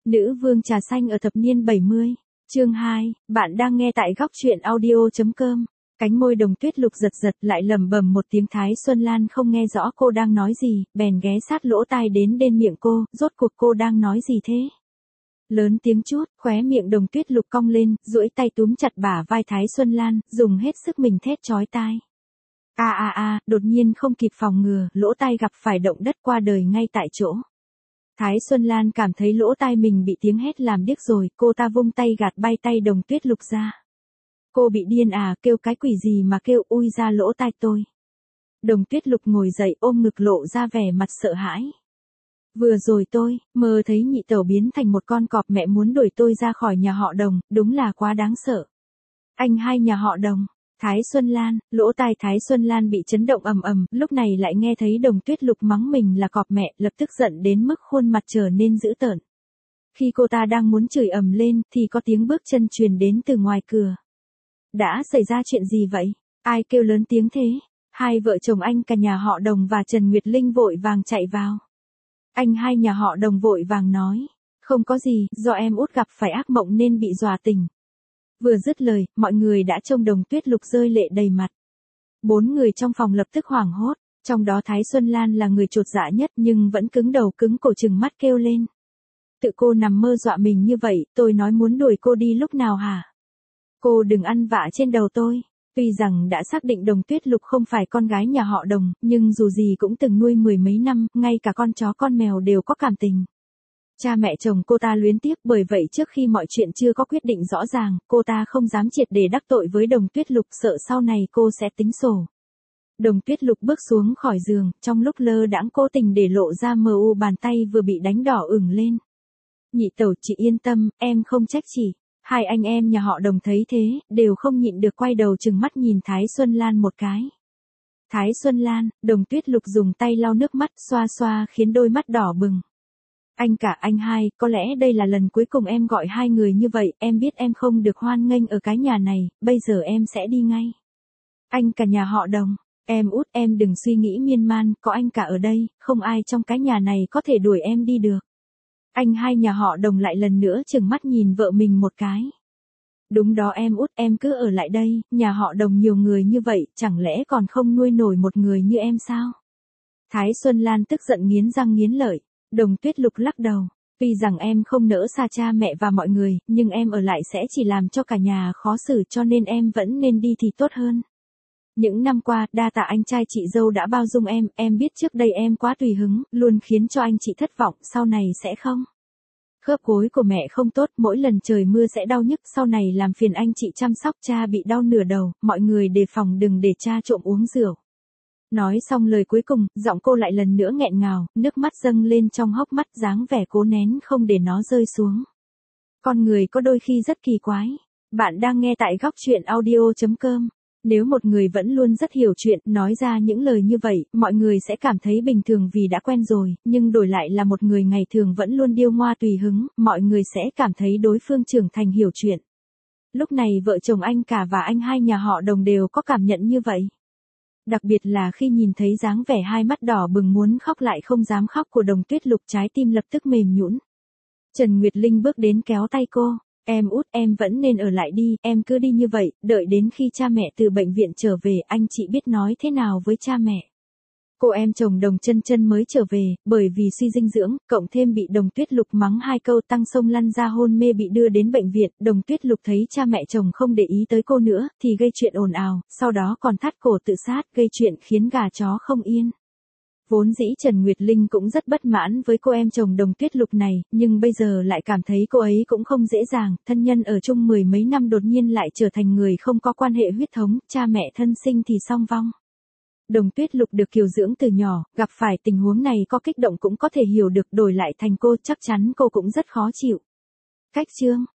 Nữ vương trà xanh ở thập niên 70. Chương 2, bạn đang nghe tại góc truyện audio.com. Cánh môi Đồng Tuyết Lục giật giật lại lẩm bẩm một tiếng. Thái Xuân Lan không nghe rõ cô đang nói gì, bèn ghé sát lỗ tai đến bên miệng cô, rốt cuộc cô đang nói gì thế? Lớn tiếng chút, khóe miệng Đồng Tuyết Lục cong lên, duỗi tay túm chặt bả vai Thái Xuân Lan, dùng hết sức mình thét chói tai. Đột nhiên không kịp phòng ngừa, lỗ tai gặp phải động đất qua đời ngay tại chỗ. Thái Xuân Lan cảm thấy lỗ tai mình bị tiếng hét làm điếc rồi, cô ta vung tay gạt bay tay Đồng Tuyết Lục ra. Cô bị điên à, kêu cái quỷ gì mà kêu, ui ra lỗ tai tôi. Đồng Tuyết Lục ngồi dậy ôm ngực lộ ra vẻ mặt sợ hãi. Vừa rồi tôi mơ thấy nhị tẩu biến thành một con cọp, mẹ muốn đuổi tôi ra khỏi nhà họ Đồng, đúng là quá đáng sợ. Anh hai nhà họ Đồng. Thái Xuân Lan, lỗ tai Thái Xuân Lan bị chấn động ầm ầm, lúc này lại nghe thấy Đồng Tuyết Lục mắng mình là cọp mẹ, lập tức giận đến mức khuôn mặt trở nên dữ tợn. Khi cô ta đang muốn chửi ầm lên, thì có tiếng bước chân truyền đến từ ngoài cửa. Đã xảy ra chuyện gì vậy? Ai kêu lớn tiếng thế? Hai vợ chồng anh cả nhà họ Đồng và Trần Nguyệt Linh vội vàng chạy vào. Anh hai nhà họ Đồng vội vàng nói, không có gì, do em út gặp phải ác mộng nên bị dọa tỉnh. Vừa dứt lời, mọi người đã trông Đồng Tuyết Lục rơi lệ đầy mặt. 4 người trong phòng lập tức hoảng hốt, trong đó Thái Xuân Lan là người chột dạ nhất nhưng vẫn cứng đầu cứng cổ trừng mắt kêu lên. Tự cô nằm mơ dọa mình như vậy, tôi nói muốn đuổi cô đi lúc nào hả? Cô đừng ăn vạ trên đầu tôi. Tuy rằng đã xác định Đồng Tuyết Lục không phải con gái nhà họ Đồng, nhưng dù gì cũng từng nuôi 10 mấy năm, ngay cả con chó con mèo đều có cảm tình. Cha mẹ chồng cô ta luyến tiếc, bởi vậy trước khi mọi chuyện chưa có quyết định rõ ràng, cô ta không dám triệt để đắc tội với Đồng Tuyết Lục, sợ sau này cô sẽ tính sổ. Đồng Tuyết Lục bước xuống khỏi giường, trong lúc lơ đãng cố tình để lộ ra mờ u bàn tay vừa bị đánh đỏ ửng lên. Nhị tẩu, chị yên tâm, em không trách chị. Hai anh em nhà họ Đồng thấy thế, đều không nhịn được quay đầu trừng mắt nhìn Thái Xuân Lan một cái. Thái Xuân Lan, Đồng Tuyết Lục dùng tay lau nước mắt xoa xoa khiến đôi mắt đỏ bừng. Anh cả anh hai, có lẽ đây là lần cuối cùng em gọi hai người như vậy, em biết em không được hoan nghênh ở cái nhà này, bây giờ em sẽ đi ngay. Anh cả nhà họ Đồng, em út em đừng suy nghĩ miên man, có anh cả ở đây, không ai trong cái nhà này có thể đuổi em đi được. Anh hai nhà họ Đồng lại lần nữa trừng mắt nhìn vợ mình một cái. Đúng đó em út, em cứ ở lại đây, nhà họ Đồng nhiều người như vậy, chẳng lẽ còn không nuôi nổi một người như em sao? Thái Xuân Lan tức giận nghiến răng nghiến lợi. Đồng Tuyết Lục lắc đầu. Tuy rằng em không nỡ xa cha mẹ và mọi người, nhưng em ở lại sẽ chỉ làm cho cả nhà khó xử, cho nên em vẫn nên đi thì tốt hơn. Những năm qua, đa tạ anh trai chị dâu đã bao dung em biết trước đây em quá tùy hứng, luôn khiến cho anh chị thất vọng, sau này sẽ không. Khớp gối của mẹ không tốt, mỗi lần trời mưa sẽ đau nhức, sau này làm phiền anh chị chăm sóc, cha bị đau nửa đầu, mọi người đề phòng đừng để cha trộm uống rượu. Nói xong lời cuối cùng, giọng cô lại lần nữa nghẹn ngào, nước mắt dâng lên trong hốc mắt, dáng vẻ cố nén không để nó rơi xuống. Con người có đôi khi rất kỳ quái. Bạn đang nghe tại góc truyện audio.com. Nếu một người vẫn luôn rất hiểu chuyện, nói ra những lời như vậy, mọi người sẽ cảm thấy bình thường vì đã quen rồi, nhưng đổi lại là một người ngày thường vẫn luôn điêu ngoa tùy hứng, mọi người sẽ cảm thấy đối phương trưởng thành hiểu chuyện. Lúc này vợ chồng anh cả và anh hai nhà họ Đồng đều có cảm nhận như vậy. Đặc biệt là khi nhìn thấy dáng vẻ hai mắt đỏ bừng muốn khóc lại không dám khóc của Đồng Tuyết Lục, trái tim lập tức mềm nhũn. Trần Nguyệt Linh bước đến kéo tay cô. Em út em vẫn nên ở lại đi, em cứ đi như vậy, đợi đến khi cha mẹ từ bệnh viện trở về anh chị biết nói thế nào với cha mẹ. Cô em chồng Đồng Chân Chân mới trở về, bởi vì suy dinh dưỡng, cộng thêm bị Đồng Tuyết Lục mắng 2 câu tăng sông lăn ra hôn mê bị đưa đến bệnh viện. Đồng Tuyết Lục thấy cha mẹ chồng không để ý tới cô nữa, thì gây chuyện ồn ào, sau đó còn thắt cổ tự sát, gây chuyện khiến gà chó không yên. Vốn dĩ Trần Nguyệt Linh cũng rất bất mãn với cô em chồng Đồng Tuyết Lục này, nhưng bây giờ lại cảm thấy cô ấy cũng không dễ dàng, thân nhân ở chung 10 mấy năm đột nhiên lại trở thành người không có quan hệ huyết thống, cha mẹ thân sinh thì song vong. Đồng Tuyết Lục được kiều dưỡng từ nhỏ, gặp phải tình huống này có kích động cũng có thể hiểu được, đổi lại thành cô chắc chắn cô cũng rất khó chịu. Cách chương